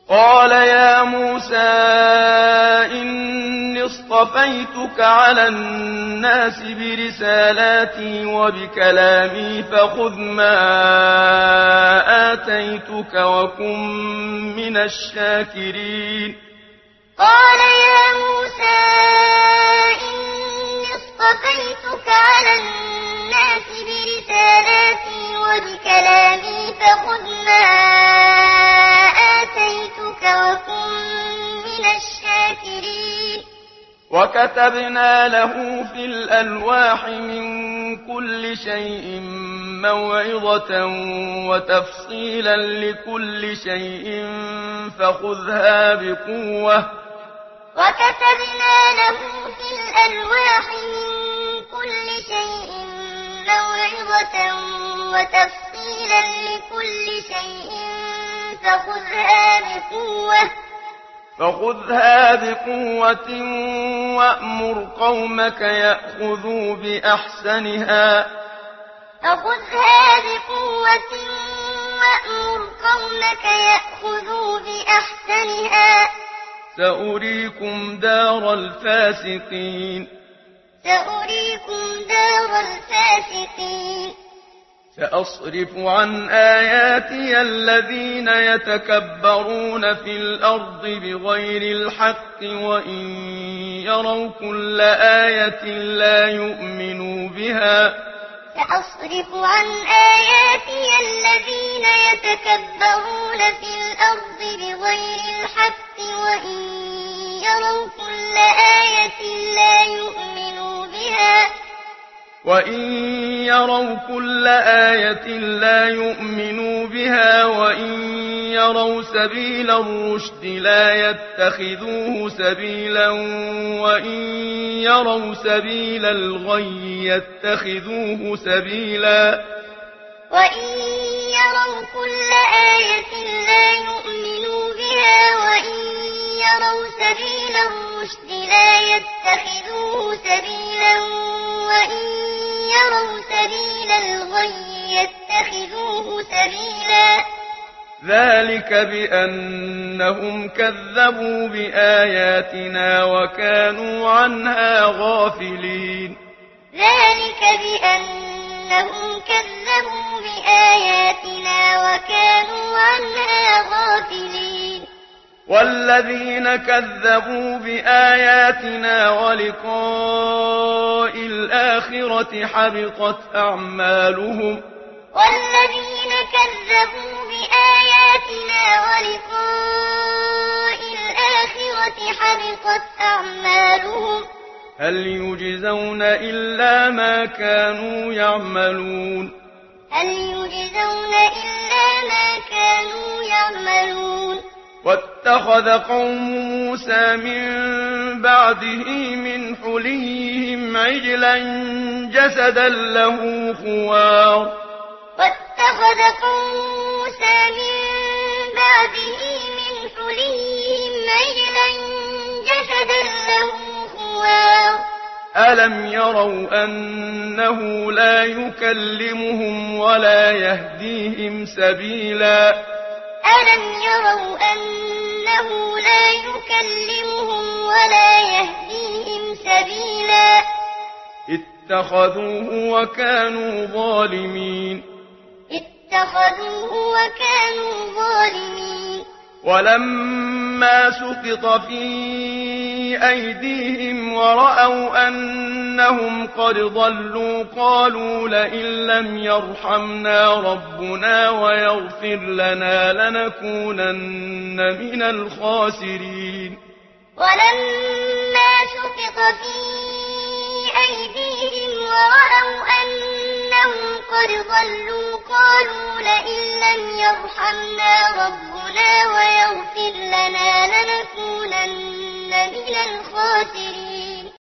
قال يا موسى إني اصطفيتك على الناس برسالاتي وبكلامي فخذ ما آتيتك وكن من الشاكرين. قال يا موسى إني اصطفيتك على الناس برسالاتي وبكلامي فخذ ما آتيتك وكن من الشاكرين. وكتبنا له في الألواح من كل شيء موعظة وتفصيلا لكل شيء فخذها بقوة. وكتبنا له في الألواح من كل شيء موعظة وتفصيلا لكل شيء فخذها بقوة وأمر قومك يأخذوا بأحسنها. سأريكم دار الفاسقين. سأصرف عن آياتي الذين يتكبرون في الأرض بغير الحق وإن يروا كل آية لا يؤمنوا بها. سأصرف عن آياتي الذين يتكبرون في الأرض بغير الحق وإن يروا كل آية لا يؤمنوا بها. وإن يروا كل آية لا يؤمنوا بها وإن يروا سبيل الرشد لا يتخذوه سبيلا وإن يروا سبيل الغي يتخذوه سبيلا. وإن يروا كل آية لا يؤمنوا بها وإن يروا سبيل الرشد لا يتخذوه سبيلا وإن يروا سبيل الغي يتخذوه سبيلا. ذلك بأنهم كذبوا بآياتنا وكانوا عنها غافلين. ذلك بأنهم كذبوا بآياتنا وكانوا عنها غافلين. والذين كذبوا بآياتنا ولقاء الآخرة حبطت أعمالهم. والذين كذبوا بآياتنا ولقاء الآخرة حبطت أعمالهم. هل يجزون إلا ما كانوا يعملون. واتخذ قوم موسى من بعده من حليهم عجلا جسدا له خوار. واتخذ قوم موسى من بعده من حليهم عجلا جسدا له خوار. ألم يروا أنه لا يكلمهم ولا يهديهم سبيلا. ألم يروا أنه لا يكلمهم ولا يهديهم سبيلا. اتخذوه وكانوا ظالمين. ولما سقط في أيديهم ورأوا أنهم قد ضلوا قالوا لئن لم يرحمنا ربنا ويغفر لنا لنكونن من الخاسرين. ولما سقط في أيديهم ورأوا أنهم قد ضلوا قالوا لئن لم يرحمنا ربنا ويغفر لنا لنكونن من الخاسرين.